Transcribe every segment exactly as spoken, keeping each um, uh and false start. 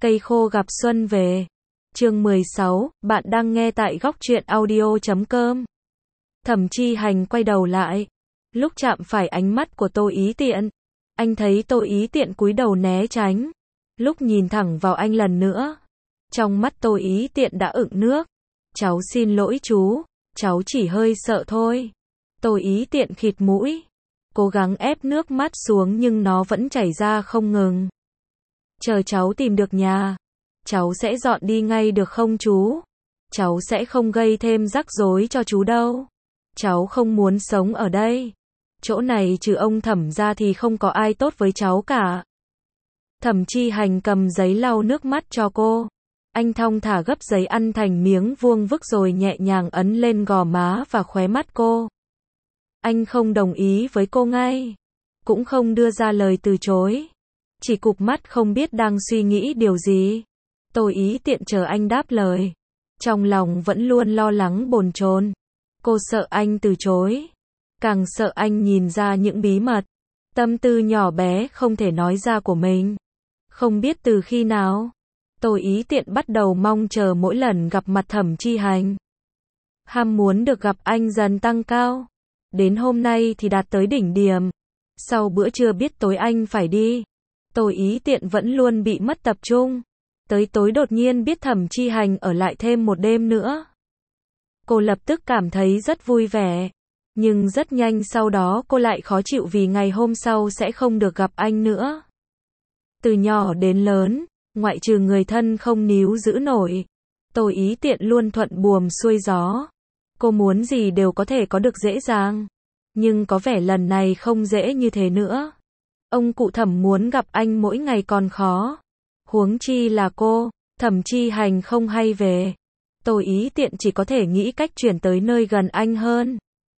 Cây khô gặp xuân về. Chương mười sáu, bạn đang nghe tại góc truyện audio chấm com. Thẩm Chi Hành quay đầu lại. Lúc chạm phải ánh mắt của Tô Ý Tiện, anh thấy Tô Ý Tiện cúi đầu né tránh. Lúc nhìn thẳng vào anh lần nữa, trong mắt Tô Ý Tiện đã ửng nước. Cháu xin lỗi chú, cháu chỉ hơi sợ thôi. Tô Ý Tiện khịt mũi, cố gắng ép nước mắt xuống nhưng nó vẫn chảy ra không ngừng. Chờ cháu tìm được nhà, cháu sẽ dọn đi ngay được không chú? Cháu sẽ không gây thêm rắc rối cho chú đâu. Cháu không muốn sống ở đây. Chỗ này trừ ông Thẩm ra thì không có ai tốt với cháu cả. Thẩm Chi Hành cầm giấy lau nước mắt cho cô. Anh thong thả gấp giấy ăn thành miếng vuông vức rồi nhẹ nhàng ấn lên gò má và khóe mắt cô. Anh không đồng ý với cô ngay, cũng không đưa ra lời từ chối, chỉ cụp mắt không biết đang suy nghĩ điều gì. Tô Ý Tiện chờ anh đáp lời, trong lòng vẫn luôn lo lắng bồn chồn. Cô sợ anh từ chối, càng sợ anh nhìn ra những bí mật, tâm tư nhỏ bé không thể nói ra của mình. Không biết từ khi nào, Tô Ý Tiện bắt đầu mong chờ mỗi lần gặp mặt Thẩm Chi Hành. Ham muốn được gặp anh dần tăng cao, đến hôm nay thì đạt tới đỉnh điểm. Sau bữa trưa biết tối anh phải đi, Tô Ý Tiện vẫn luôn bị mất tập trung. Tới tối đột nhiên biết Thẩm Chi Hành ở lại thêm một đêm nữa. Cô lập tức cảm thấy rất vui vẻ. Nhưng rất nhanh sau đó cô lại khó chịu vì ngày hôm sau sẽ không được gặp anh nữa. Từ nhỏ đến lớn, ngoại trừ người thân không níu giữ nổi, Tô Ý Tiện luôn thuận buồm xuôi gió. Cô muốn gì đều có thể có được dễ dàng. Nhưng có vẻ lần này không dễ như thế nữa. Ông cụ Thẩm muốn gặp anh mỗi ngày còn khó. Huống chi là cô, Thẩm Chi Hành không hay về. Tô Ý Tiện chỉ có thể nghĩ cách chuyển tới nơi gần anh hơn.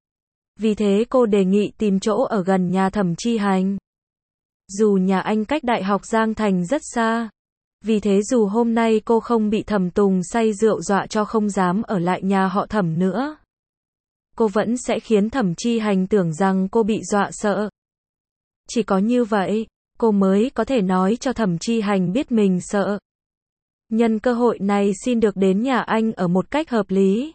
Vì thế cô đề nghị tìm chỗ ở gần nhà Thẩm Chi Hành. Dù nhà anh cách Đại học Giang Thành rất xa. Vì thế dù hôm nay cô không bị Thẩm Tùng say rượu dọa cho không dám ở lại nhà họ Thẩm nữa, cô vẫn sẽ khiến Thẩm Chi Hành tưởng rằng cô bị dọa sợ. Chỉ có như vậy, cô mới có thể nói cho Thẩm Chi Hành biết mình sợ. Nhân cơ hội này xin được đến nhà anh ở một cách hợp lý.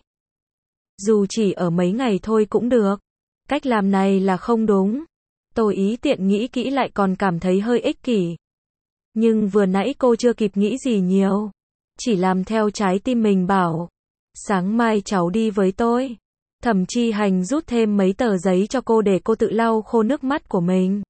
Dù chỉ ở mấy ngày thôi cũng được. Cách làm này là không đúng. Tô Ý Tiện nghĩ kỹ lại còn cảm thấy hơi ích kỷ. Nhưng vừa nãy cô chưa kịp nghĩ gì nhiều. Chỉ làm theo trái tim mình bảo. Sáng mai cháu đi với tôi. Thẩm Chi Hành rút thêm mấy tờ giấy cho cô để cô tự lau khô nước mắt của mình.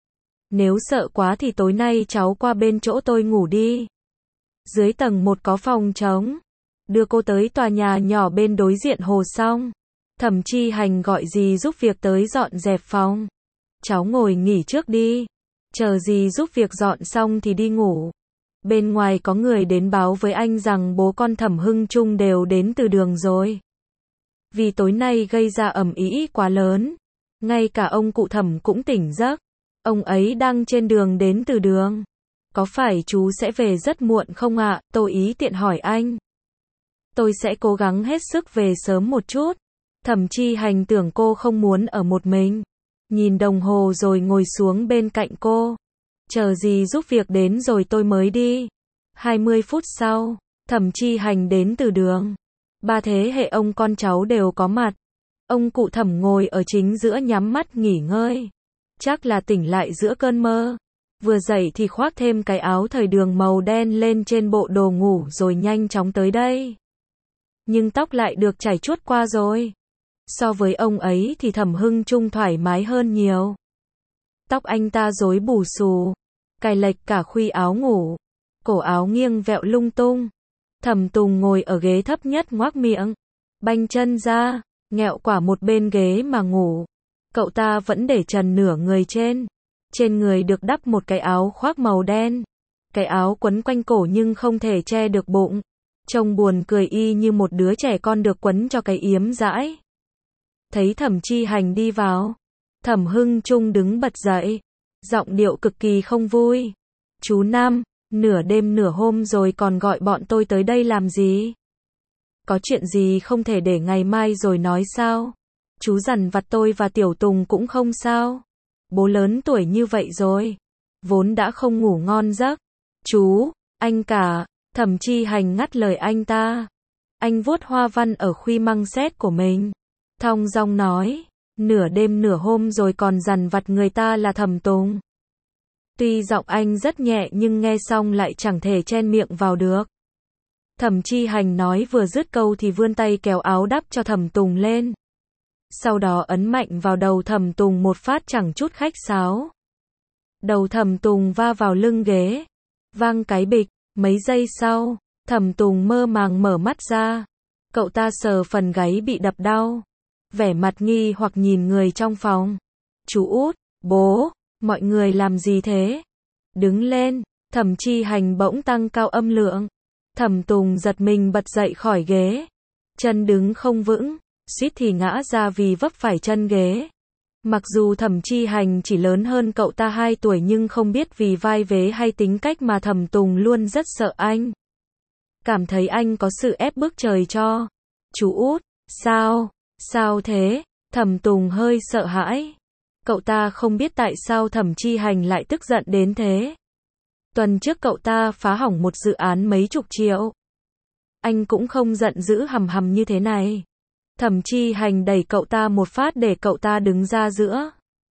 Nếu sợ quá thì tối nay cháu qua bên chỗ tôi ngủ đi. Dưới tầng một có phòng trống. Đưa cô tới tòa nhà nhỏ bên đối diện hồ xong. Thẩm Chi Hành gọi dì giúp việc tới dọn dẹp phòng. Cháu ngồi nghỉ trước đi. Chờ dì giúp việc dọn xong thì đi ngủ. Bên ngoài có người đến báo với anh rằng bố con Thẩm Hưng Trung đều đến từ đường rồi. Vì tối nay gây ra ầm ĩ quá lớn. Ngay cả ông cụ Thẩm cũng tỉnh giấc. Ông ấy đang trên đường đến từ đường. Có phải chú sẽ về rất muộn không ạ? Tô Ý Tiện hỏi anh. Tôi sẽ cố gắng hết sức về sớm một chút. Thẩm Chi Hành tưởng cô không muốn ở một mình. Nhìn đồng hồ rồi ngồi xuống bên cạnh cô. Chờ gì giúp việc đến rồi tôi mới đi. hai mươi phút sau, Thẩm Chi Hành đến từ đường. Ba thế hệ ông con cháu đều có mặt. Ông cụ Thẩm ngồi ở chính giữa nhắm mắt nghỉ ngơi. Chắc là tỉnh lại giữa cơn mơ. Vừa dậy thì khoác thêm cái áo thời đường màu đen lên trên bộ đồ ngủ rồi nhanh chóng tới đây. Nhưng tóc lại được chải chuốt qua rồi. So với ông ấy thì Thẩm Hưng Trung thoải mái hơn nhiều. Tóc anh ta rối bù xù, cài lệch cả khuy áo ngủ, cổ áo nghiêng vẹo lung tung. Thẩm Tùng ngồi ở ghế thấp nhất ngoác miệng, banh chân ra, nghẹo quả một bên ghế mà ngủ. Cậu ta vẫn để trần nửa người trên. Trên người được đắp một cái áo khoác màu đen. Cái áo quấn quanh cổ nhưng không thể che được bụng. Trông buồn cười y như một đứa trẻ con được quấn cho cái yếm dãi. Thấy Thẩm Chi Hành đi vào, Thẩm Hưng Trung đứng bật dậy, giọng điệu cực kỳ không vui. Chú Năm, nửa đêm nửa hôm rồi còn gọi bọn tôi tới đây làm gì? Có chuyện gì không thể để ngày mai rồi nói sao? Chú dằn vặt tôi và Tiểu Tùng cũng không sao. Bố lớn tuổi như vậy rồi, vốn đã không ngủ ngon giấc. Chú, Anh cả, Thẩm Chi Hành ngắt lời anh ta. Anh vuốt hoa văn ở khuy măng xét của mình. Thong dong nói, nửa đêm nửa hôm rồi còn dằn vặt người ta là Thẩm Tùng. Tuy giọng anh rất nhẹ nhưng nghe xong lại chẳng thể chen miệng vào được. Thẩm Chi Hành nói vừa dứt câu thì vươn tay kéo áo đắp cho Thẩm Tùng lên. Sau đó ấn mạnh vào đầu Thẩm Tùng một phát chẳng chút khách sáo. Đầu Thẩm Tùng va vào lưng ghế. Vang cái bịch, mấy giây sau, Thẩm Tùng mơ màng mở mắt ra. Cậu ta sờ phần gáy bị đập đau. Vẻ mặt nghi hoặc nhìn người trong phòng. Chú út, bố, mọi người làm gì thế? Đứng lên, Thẩm Chi Hành bỗng tăng cao âm lượng. Thẩm Tùng giật mình bật dậy khỏi ghế. Chân đứng không vững, suýt thì ngã ra vì vấp phải chân ghế. Mặc dù Thẩm Chi Hành chỉ lớn hơn cậu ta hai tuổi nhưng không biết vì vai vế hay tính cách mà Thẩm Tùng luôn rất sợ anh. Cảm thấy anh có sự ép bức trời cho. Chú út, sao, sao thế? Thẩm Tùng hơi sợ hãi. Cậu ta không biết tại sao Thẩm Chi Hành lại tức giận đến thế. Tuần trước cậu ta phá hỏng một dự án mấy chục triệu. Anh cũng không giận dữ hầm hầm như thế này. Thẩm Chi Hành đẩy cậu ta một phát để cậu ta đứng ra giữa.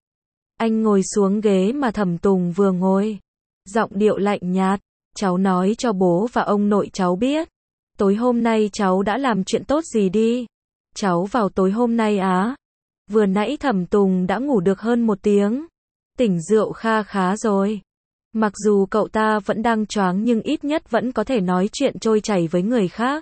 Anh ngồi xuống ghế mà Thẩm Tùng vừa ngồi. Giọng điệu lạnh nhạt, cháu nói cho bố và ông nội cháu biết. Tối hôm nay cháu đã làm chuyện tốt gì đi. Cháu vào tối hôm nay á. Vừa nãy Thẩm Tùng đã ngủ được hơn một tiếng. Tỉnh rượu kha khá rồi. Mặc dù cậu ta vẫn đang choáng nhưng ít nhất vẫn có thể nói chuyện trôi chảy với người khác.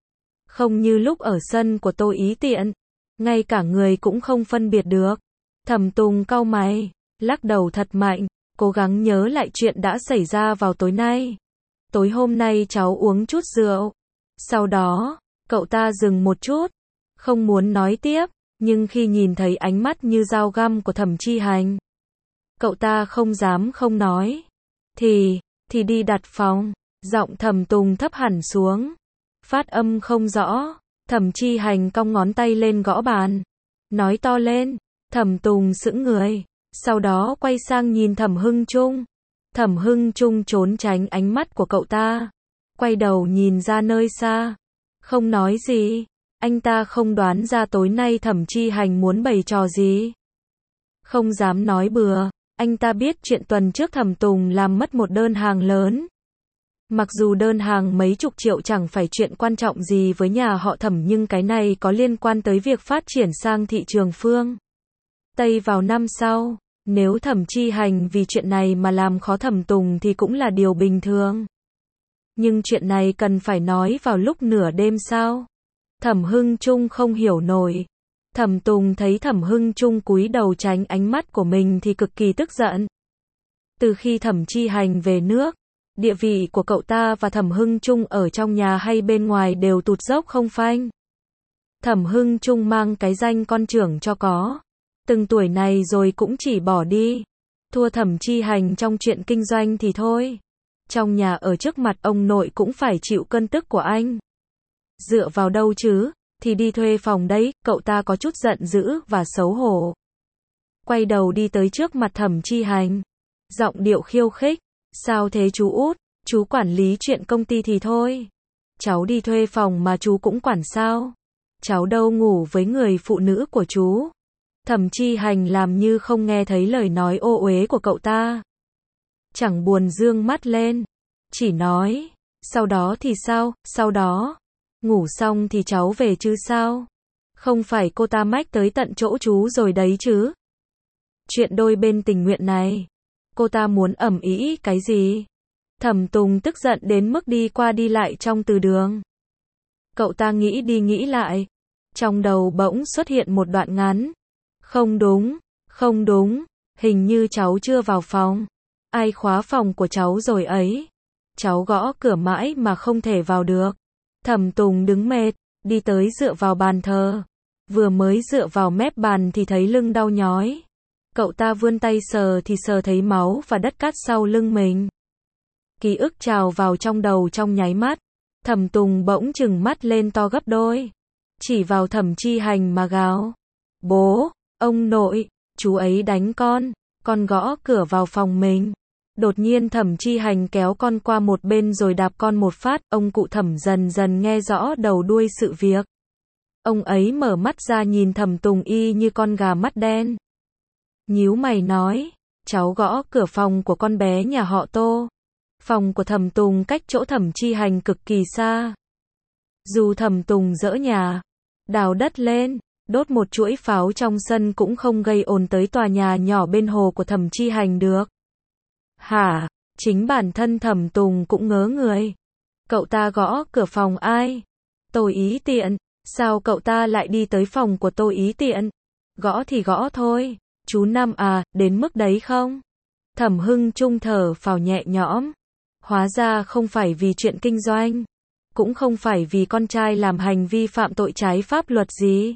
Không như lúc ở sân của Tô Ý Tiện. Ngay cả người cũng không phân biệt được. Thẩm Tùng cau mày, lắc đầu thật mạnh, cố gắng nhớ lại chuyện đã xảy ra vào tối nay. Tối hôm nay cháu uống chút rượu. Sau đó, cậu ta dừng một chút. Không muốn nói tiếp, nhưng khi nhìn thấy ánh mắt như dao găm của Thẩm Chi Hành, cậu ta không dám không nói. Thì, thì đi đặt phòng. Giọng Thẩm Tùng thấp hẳn xuống. Phát âm không rõ. Thẩm Chi Hành cong ngón tay lên gõ bàn. Nói to lên. Thẩm Tùng sững người. Sau đó quay sang nhìn Thẩm Hưng Trung. Thẩm Hưng Trung trốn tránh ánh mắt của cậu ta. Quay đầu nhìn ra nơi xa. Không nói gì. Anh ta không đoán ra tối nay Thẩm Chi Hành muốn bày trò gì. Không dám nói bừa. Anh ta biết chuyện tuần trước Thẩm Tùng làm mất một đơn hàng lớn. Mặc dù đơn hàng mấy chục triệu chẳng phải chuyện quan trọng gì với nhà họ Thẩm nhưng cái này có liên quan tới việc phát triển sang thị trường phương Tây vào năm sau. Nếu Thẩm Chi Hành vì chuyện này mà làm khó Thẩm Tùng thì cũng là điều bình thường. Nhưng chuyện này cần phải nói vào lúc nửa đêm sao? Thẩm Hưng Trung không hiểu nổi. Thẩm Tùng thấy Thẩm Hưng Trung cúi đầu tránh ánh mắt của mình thì cực kỳ tức giận. Từ khi Thẩm Chi Hành về nước, địa vị của cậu ta và Thẩm Hưng Trung ở trong nhà hay bên ngoài đều tụt dốc không phanh. Thẩm Hưng Trung mang cái danh con trưởng cho có. Từng tuổi này rồi cũng chỉ bỏ đi. Thua Thẩm Chi Hành trong chuyện kinh doanh thì thôi. Trong nhà ở trước mặt ông nội cũng phải chịu cơn tức của anh. Dựa vào đâu chứ? Thì đi thuê phòng đấy, cậu ta có chút giận dữ và xấu hổ. Quay đầu đi tới trước mặt Thẩm Chi Hành. Giọng điệu khiêu khích. Sao thế chú út? Chú quản lý chuyện công ty thì thôi. Cháu đi thuê phòng mà chú cũng quản sao? Cháu đâu ngủ với người phụ nữ của chú. Thẩm Chi Hành làm như không nghe thấy lời nói ô uế của cậu ta. Chẳng buồn dương mắt lên. Chỉ nói. Sau đó thì sao? Sau đó. Ngủ xong thì cháu về chứ sao? Không phải cô ta mách tới tận chỗ chú rồi đấy chứ? Chuyện đôi bên tình nguyện này. Cô ta muốn ầm ĩ cái gì? Thẩm Tùng tức giận đến mức đi qua đi lại trong từ đường. Cậu ta nghĩ đi nghĩ lại. Trong đầu bỗng xuất hiện một đoạn ngắn. Không đúng, không đúng, hình như cháu chưa vào phòng. Ai khóa phòng của cháu rồi ấy? Cháu gõ cửa mãi mà không thể vào được. Thẩm Tùng đứng mệt, đi tới dựa vào bàn thờ. Vừa mới dựa vào mép bàn thì thấy lưng đau nhói. Cậu ta vươn tay sờ thì sờ thấy máu và đất cát sau lưng mình. Ký ức trào vào trong đầu trong nháy mắt. Thẩm Tùng bỗng trừng mắt lên to gấp đôi. Chỉ vào Thẩm Chi Hành mà gào. Bố, ông nội, chú ấy đánh con. Con gõ cửa vào phòng mình. Đột nhiên Thẩm Chi Hành kéo con qua một bên rồi đạp con một phát, ông cụ Thẩm dần dần nghe rõ đầu đuôi sự việc. Ông ấy mở mắt ra nhìn Thẩm Tùng y như con gà mắt đen. Nhíu mày nói, cháu gõ cửa phòng của con bé nhà họ Tô. Phòng của Thẩm Tùng cách chỗ Thẩm Chi Hành cực kỳ xa. Dù Thẩm Tùng dỡ nhà, đào đất lên, đốt một chuỗi pháo trong sân cũng không gây ồn tới tòa nhà nhỏ bên hồ của Thẩm Chi Hành được. Hả? Chính bản thân Thẩm Tùng cũng ngớ người. Cậu ta gõ cửa phòng ai? Tô Ý Tiện. Sao cậu ta lại đi tới phòng của Tô Ý Tiện? Gõ thì gõ thôi. Chú Năm à, đến mức đấy không? Thẩm Hưng Trung thở phào nhẹ nhõm. Hóa ra không phải vì chuyện kinh doanh. Cũng không phải vì con trai làm hành vi phạm tội trái pháp luật gì.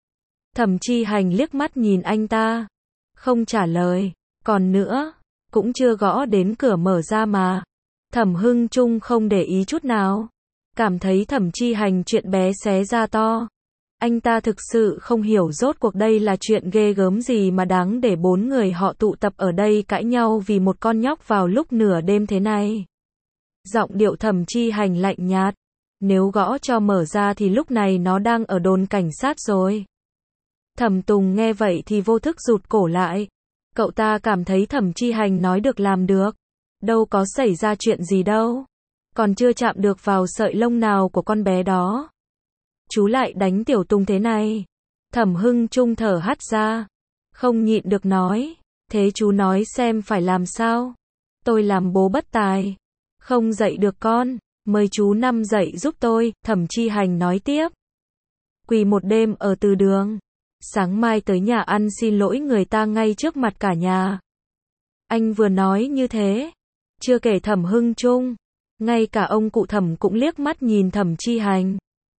Thẩm Chi Hành liếc mắt nhìn anh ta. Không trả lời. Còn nữa, cũng chưa gõ đến cửa mở ra mà. Thẩm Hưng Trung không để ý chút nào. Cảm thấy Thẩm Chi Hành chuyện bé xé ra to. Anh ta thực sự không hiểu rốt cuộc đây là chuyện ghê gớm gì mà đáng để bốn người họ tụ tập ở đây cãi nhau vì một con nhóc vào lúc nửa đêm thế này. Giọng điệu Thẩm Chi Hành lạnh nhạt. Nếu gõ cho mở ra thì lúc này nó đang ở đồn cảnh sát rồi. Thẩm Tùng nghe vậy thì vô thức rụt cổ lại. Cậu ta cảm thấy Thẩm Chi Hành nói được làm được. Đâu có xảy ra chuyện gì đâu. Còn chưa chạm được vào sợi lông nào của con bé đó. Chú lại đánh Tiểu Tùng thế này. Thẩm Hưng Trung thở hắt ra. Không nhịn được nói. Thế chú nói xem phải làm sao? Tôi làm bố bất tài. Không dạy được con. Mời chú Năm dạy giúp tôi. Thẩm Chi Hành nói tiếp. Quỳ một đêm ở từ đường. Sáng mai tới nhà ăn xin lỗi người ta ngay trước mặt cả nhà. Anh vừa nói như thế. Chưa kể Thẩm Hưng Trung. Ngay cả ông cụ Thẩm cũng liếc mắt nhìn Thẩm Chi Hành.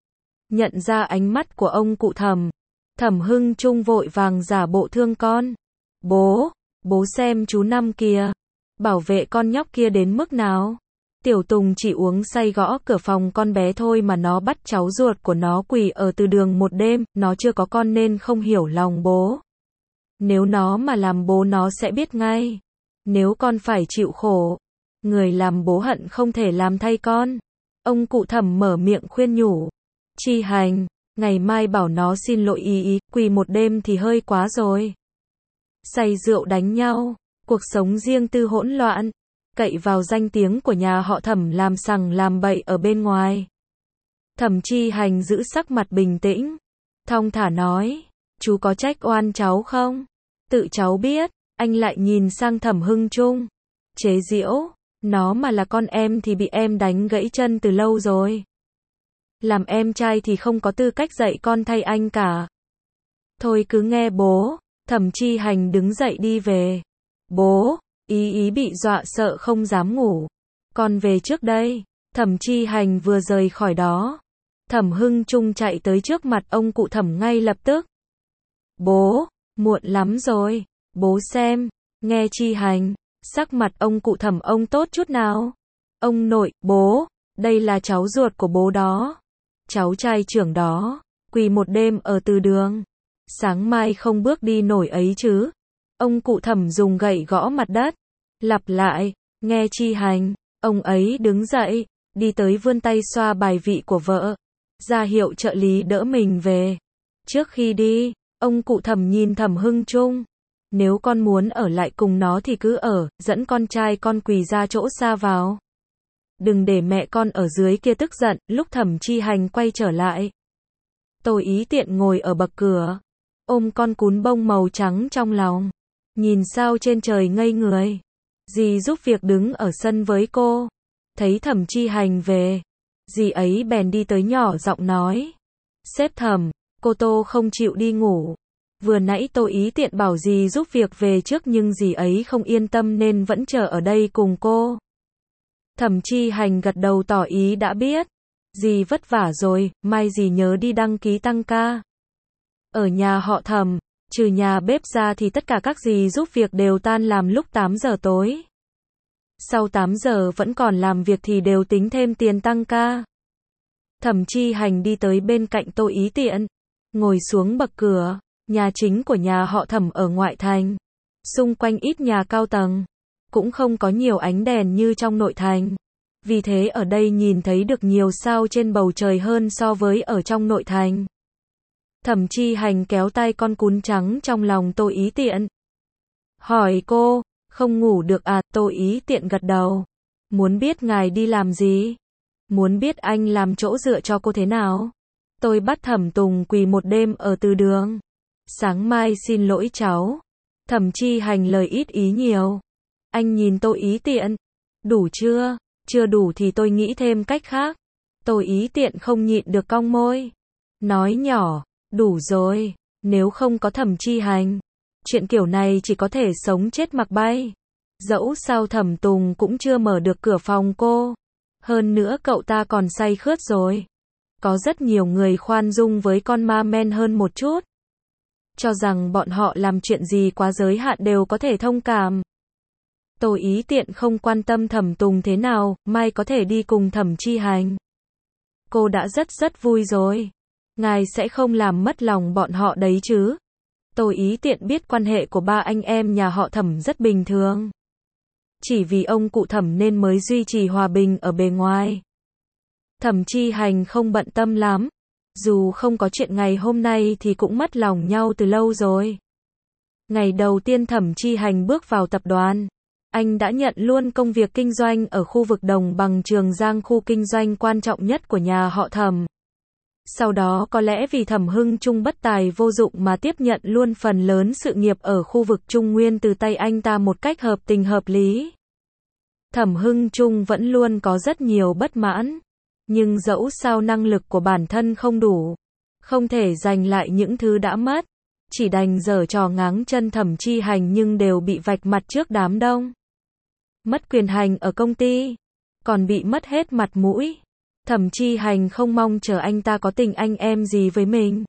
Nhận ra ánh mắt của ông cụ Thẩm. Thẩm Hưng Trung vội vàng giả bộ thương con. Bố, bố xem chú Năm kìa. Bảo vệ con nhóc kia đến mức nào. Tiểu Tùng chỉ uống say gõ cửa phòng con bé thôi mà nó bắt cháu ruột của nó quỳ ở từ đường một đêm, nó chưa có con nên không hiểu lòng bố. Nếu nó mà làm bố nó sẽ biết ngay. Nếu con phải chịu khổ, người làm bố hận không thể làm thay con. Ông cụ Thẩm mở miệng khuyên nhủ. Chi Hành, ngày mai bảo nó xin lỗi ý ý, quỳ một đêm thì hơi quá rồi. Say rượu đánh nhau, cuộc sống riêng tư hỗn loạn. Cậy vào danh tiếng của nhà họ Thẩm làm sằng làm bậy ở bên ngoài. Thẩm Chi Hành giữ sắc mặt bình tĩnh. Thong thả nói. Chú có trách oan cháu không? Tự cháu biết. Anh lại nhìn sang Thẩm Hưng Trung. Chế giễu. Nó mà là con em thì bị em đánh gãy chân từ lâu rồi. Làm em trai thì không có tư cách dạy con thay anh cả. Thôi cứ nghe bố. Thẩm Chi Hành đứng dậy đi về. Bố. Ý ý bị dọa sợ không dám ngủ. Con về trước đây. Thẩm Chi Hành vừa rời khỏi đó. Thẩm Hưng Trung chạy tới trước mặt ông cụ Thẩm ngay lập tức. Bố, muộn lắm rồi. Bố xem. Nghe Chi Hành. Sắc mặt ông cụ Thẩm ông tốt chút nào. Ông nội, bố. Đây là cháu ruột của bố đó. Cháu trai trưởng đó. Quỳ một đêm ở từ đường. Sáng mai không bước đi nổi ấy chứ. Ông cụ Thẩm dùng gậy gõ mặt đất. Lặp lại, nghe Chi Hành. Ông ấy đứng dậy, đi tới vươn tay xoa bài vị của vợ. Ra hiệu trợ lý đỡ mình về. Trước khi đi, ông cụ Thẩm nhìn Thẩm Hưng Trung. Nếu con muốn ở lại cùng nó thì cứ ở, dẫn con trai con quỳ ra chỗ xa vào. Đừng để mẹ con ở dưới kia tức giận. Lúc Thẩm Chi Hành quay trở lại, Tô Ý Tiện ngồi ở bậc cửa, ôm con cún bông màu trắng trong lòng. Nhìn sao trên trời ngây người. Dì giúp việc đứng ở sân với cô. Thấy Thẩm Chi Hành về, dì ấy bèn đi tới nhỏ giọng nói. Sếp Thẩm, cô Tô không chịu đi ngủ. Vừa nãy Tô Ý Tiện bảo dì giúp việc về trước nhưng dì ấy không yên tâm nên vẫn chờ ở đây cùng cô. Thẩm Chi Hành gật đầu tỏ ý đã biết. Dì vất vả rồi, mai dì nhớ đi đăng ký tăng ca. Ở nhà họ Thẩm, trừ nhà bếp ra thì tất cả các dì giúp việc đều tan làm lúc tám giờ tối. Sau tám giờ vẫn còn làm việc thì đều tính thêm tiền tăng ca. Thẩm Chi Hành đi tới bên cạnh Tô Ý Tiện, ngồi xuống bậc cửa. Nhà chính của nhà họ Thẩm ở ngoại thành. Xung quanh ít nhà cao tầng. cũng không có nhiều ánh đèn như trong nội thành. Vì thế ở đây nhìn thấy được nhiều sao trên bầu trời hơn so với ở trong nội thành. Thẩm Chi Hành kéo tay con cún trắng trong lòng Tô Ý Tiện. Hỏi cô, không ngủ được à? Tô Ý Tiện gật đầu. Muốn biết ngài đi làm gì? Muốn biết anh làm chỗ dựa cho cô thế nào? Tôi bắt Thẩm Tùng quỳ một đêm ở từ đường. Sáng mai xin lỗi cháu. Thẩm Chi Hành lời ít ý nhiều. Anh nhìn Tô Ý Tiện. Đủ chưa? Chưa đủ thì tôi nghĩ thêm cách khác. Tô Ý Tiện không nhịn được cong môi. Nói nhỏ, đủ rồi, nếu không có Thẩm Chi Hành. Chuyện kiểu này chỉ có thể sống chết mặc bay. Dẫu sao Thẩm Tùng cũng chưa mở được cửa phòng cô. Hơn nữa cậu ta còn say khướt rồi. Có rất nhiều người khoan dung với con ma men hơn một chút. Cho rằng bọn họ làm chuyện gì quá giới hạn đều có thể thông cảm. Tô Ý Tiện không quan tâm Thẩm Tùng thế nào, mai có thể đi cùng Thẩm Chi Hành. Cô đã rất rất vui rồi. Ngài sẽ không làm mất lòng bọn họ đấy chứ. Tô Ý Tiện biết quan hệ của ba anh em nhà họ Thẩm rất bình thường. Chỉ vì ông cụ Thẩm nên mới duy trì hòa bình ở bề ngoài. Thẩm Chi Hành không bận tâm lắm. Dù không có chuyện ngày hôm nay thì cũng mất lòng nhau từ lâu rồi. Ngày đầu tiên Thẩm Chi Hành bước vào tập đoàn, anh đã nhận luôn công việc kinh doanh ở khu vực Đồng Bằng Trường Giang, khu kinh doanh quan trọng nhất của nhà họ Thẩm. Sau đó có lẽ vì Thẩm Hưng Trung bất tài vô dụng mà tiếp nhận luôn phần lớn sự nghiệp ở khu vực Trung Nguyên từ tay anh ta một cách hợp tình hợp lý. Thẩm Hưng Trung vẫn luôn có rất nhiều bất mãn. Nhưng dẫu sao năng lực của bản thân không đủ. Không thể giành lại những thứ đã mất. Chỉ đành giở trò ngáng chân Thẩm Chi Hành nhưng đều bị vạch mặt trước đám đông. Mất quyền hành ở công ty. Còn bị mất hết mặt mũi. Thẩm Chi Hành không mong chờ anh ta có tình anh em gì với mình.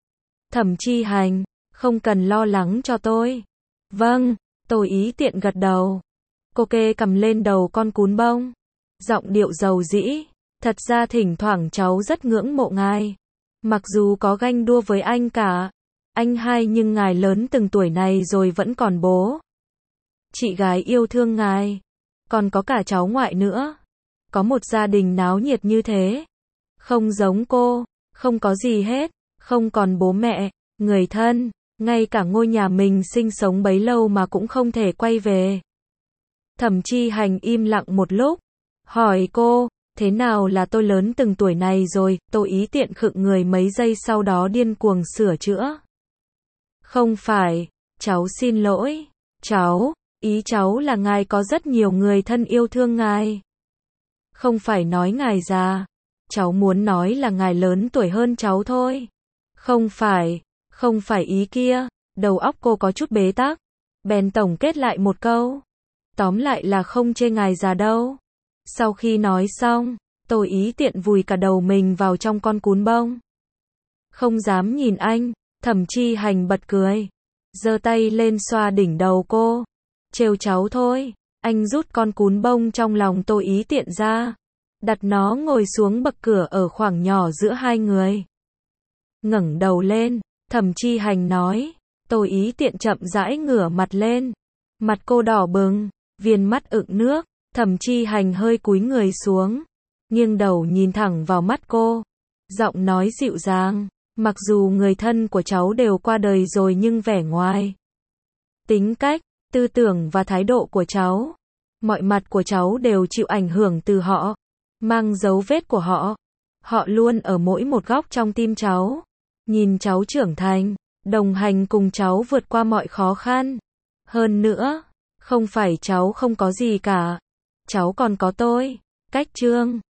Thẩm Chi Hành, không cần lo lắng cho tôi. Vâng, Tô Ý Tiện gật đầu. Cô kê cầm lên đầu con cún bông. Giọng điệu dầu dĩ. Thật ra thỉnh thoảng cháu rất ngưỡng mộ ngài. Mặc dù có ganh đua với anh cả. Anh hai nhưng ngài lớn từng tuổi này rồi vẫn còn bố. Chị gái yêu thương ngài. Còn có cả cháu ngoại nữa. Có một gia đình náo nhiệt như thế. Không giống cô. Không có gì hết. Không còn bố mẹ, người thân. Ngay cả ngôi nhà mình sinh sống bấy lâu mà cũng không thể quay về. Thẩm Chi Hành im lặng một lúc. Hỏi cô. Thế nào là tôi lớn từng tuổi này rồi? Tô Ý Tiện khựng người mấy giây sau đó điên cuồng sửa chữa. Không phải, cháu xin lỗi. Cháu, ý cháu là ngài có rất nhiều người thân yêu thương ngài. Không phải nói ngài già. Cháu muốn nói là ngài lớn tuổi hơn cháu thôi. Không phải, không phải ý kia. Đầu óc cô có chút bế tắc. Bèn tổng kết lại một câu. Tóm lại là không chê ngài già đâu. Sau khi nói xong, Tô Ý Tiện vùi cả đầu mình vào trong con cún bông. Không dám nhìn anh, Thẩm Chi Hành bật cười. Giơ tay lên xoa đỉnh đầu cô. Trêu cháu thôi. Anh rút con cún bông trong lòng Tô Ý Tiện ra. Đặt nó ngồi xuống bậc cửa ở khoảng nhỏ giữa hai người. Ngẩng đầu lên, Thẩm Chi Hành nói. Tô Ý Tiện chậm rãi ngửa mặt lên. Mặt cô đỏ bừng, viền mắt ửng nước. Thẩm Chi Hành hơi cúi người xuống, nghiêng đầu nhìn thẳng vào mắt cô. Giọng nói dịu dàng, mặc dù người thân của cháu đều qua đời rồi nhưng vẻ ngoài, tính cách, tư tưởng và thái độ của cháu, mọi mặt của cháu đều chịu ảnh hưởng từ họ, mang dấu vết của họ. Họ luôn ở mỗi một góc trong tim cháu, nhìn cháu trưởng thành, đồng hành cùng cháu vượt qua mọi khó khăn. Hơn nữa, không phải cháu không có gì cả. Cháu còn có tôi, Cách Trương,